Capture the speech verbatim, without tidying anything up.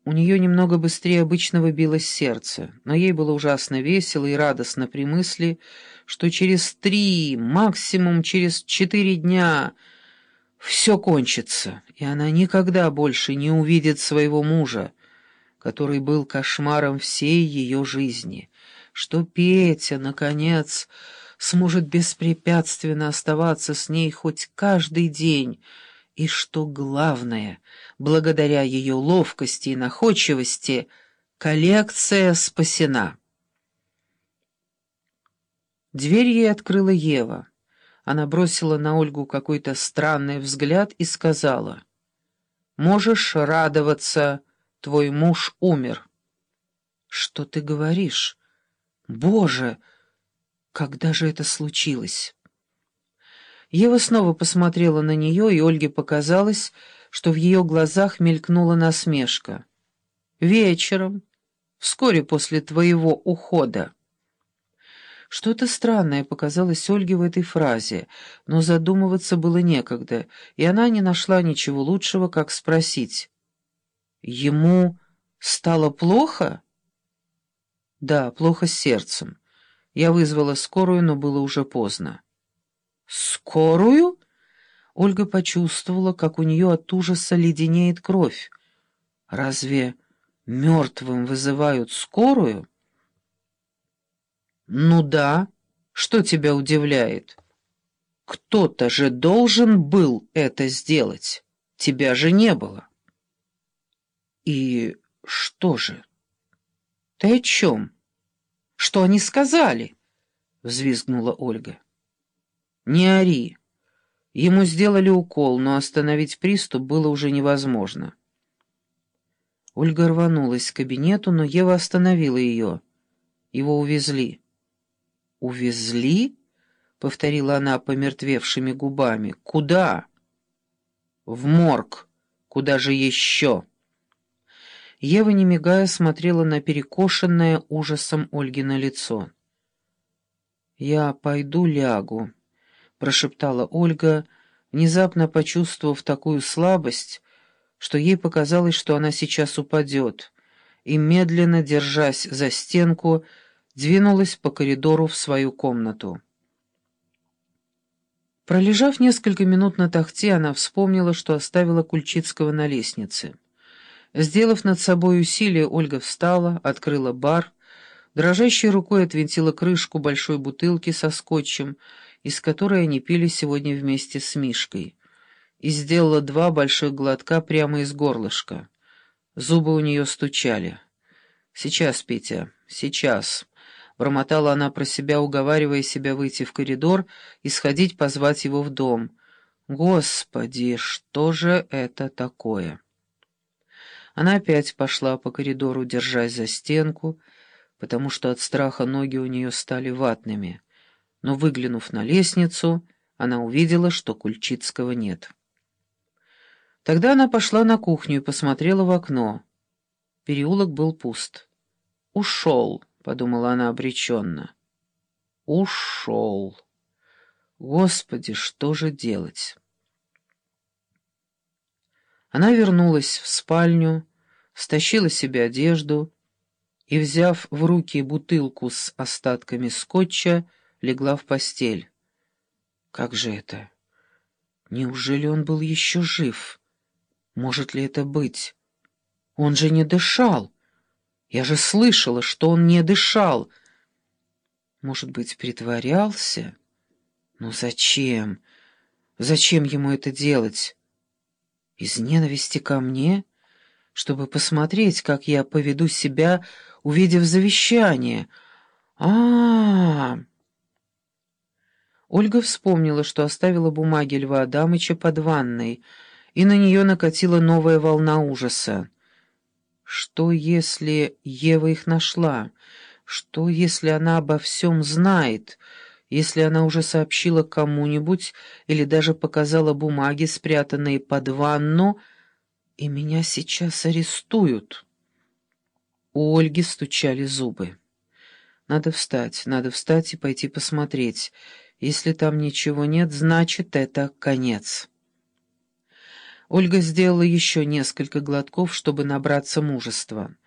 У нее немного быстрее обычного билось сердце, но ей было ужасно весело и радостно при мысли, что через три, максимум через четыре дня все кончится, и она никогда больше не увидит своего мужа, который был кошмаром всей ее жизни, что Петя, наконец, сможет беспрепятственно оставаться с ней хоть каждый день, и что главное, благодаря ее ловкости и находчивости, коллекция спасена. Дверь ей открыла Ева. Она бросила на Ольгу какой-то странный взгляд и сказала: «Можешь радоваться, твой муж умер». «Что ты говоришь? Боже, когда же это случилось?» Ева снова посмотрела на нее, и Ольге показалось, что в ее глазах мелькнула насмешка. «Вечером, вскоре после твоего ухода». Что-то странное показалось Ольге в этой фразе, но задумываться было некогда, и она не нашла ничего лучшего, как спросить: «Ему стало плохо?» «Да, плохо с сердцем. Я вызвала скорую, но было уже поздно». «Скорую?» Ольга почувствовала, как у нее от ужаса леденеет кровь. «Разве мертвым вызывают скорую?» «Ну да. Что тебя удивляет? Кто-то же должен был это сделать. Тебя же не было». «И что же?» «Ты о чем? Что они сказали?» — взвизгнула Ольга. «Не ори. Ему сделали укол, но остановить приступ было уже невозможно». Ольга рванулась к кабинету, но Ева остановила ее. Его увезли. «Увезли?» — повторила она помертвевшими губами. «Куда?» «В морг. Куда же еще?» Ева, не мигая, смотрела на перекошенное ужасом Ольгино лицо. «Я пойду лягу», — прошептала Ольга, внезапно почувствовав такую слабость, что ей показалось, что она сейчас упадет, и, медленно держась за стенку, двинулась по коридору в свою комнату. Пролежав несколько минут на тахте, она вспомнила, что оставила Кульчицкого на лестнице. Сделав над собой усилие, Ольга встала, открыла бар, дрожащей рукой отвинтила крышку большой бутылки со скотчем, из которой они пили сегодня вместе с Мишкой, и сделала два больших глотка прямо из горлышка. Зубы у нее стучали. «Сейчас, Петя, сейчас», — бормотала она про себя, уговаривая себя выйти в коридор и сходить позвать его в дом. «Господи, что же это такое?» Она опять пошла по коридору, держась за стенку, потому что от страха ноги у нее стали ватными. Но, выглянув на лестницу, она увидела, что Кульчицкого нет. Тогда она пошла на кухню и посмотрела в окно. Переулок был пуст. «Ушел», — подумала она обреченно. «Ушел. Господи, что же делать?» Она вернулась в спальню, стащила себе одежду и, взяв в руки бутылку с остатками скотча, легла в постель. Как же это? Неужели он был еще жив? Может ли это быть? Он же не дышал. Я же слышала, что он не дышал. Может быть, притворялся? Но зачем? Зачем ему это делать? Из ненависти ко мне? Чтобы посмотреть, как я поведу себя, увидев завещание. А-а-а! Ольга вспомнила, что оставила бумаги Льва Адамыча под ванной, и на нее накатила новая волна ужаса. Что, если Ева их нашла? Что, если она обо всем знает? Если она уже сообщила кому-нибудь или даже показала бумаги, спрятанные под ванну, и меня сейчас арестуют? У Ольги стучали зубы. Надо встать, надо встать и пойти посмотреть. Если там ничего нет, значит, это конец. Ольга сделала еще несколько глотков, чтобы набраться мужества.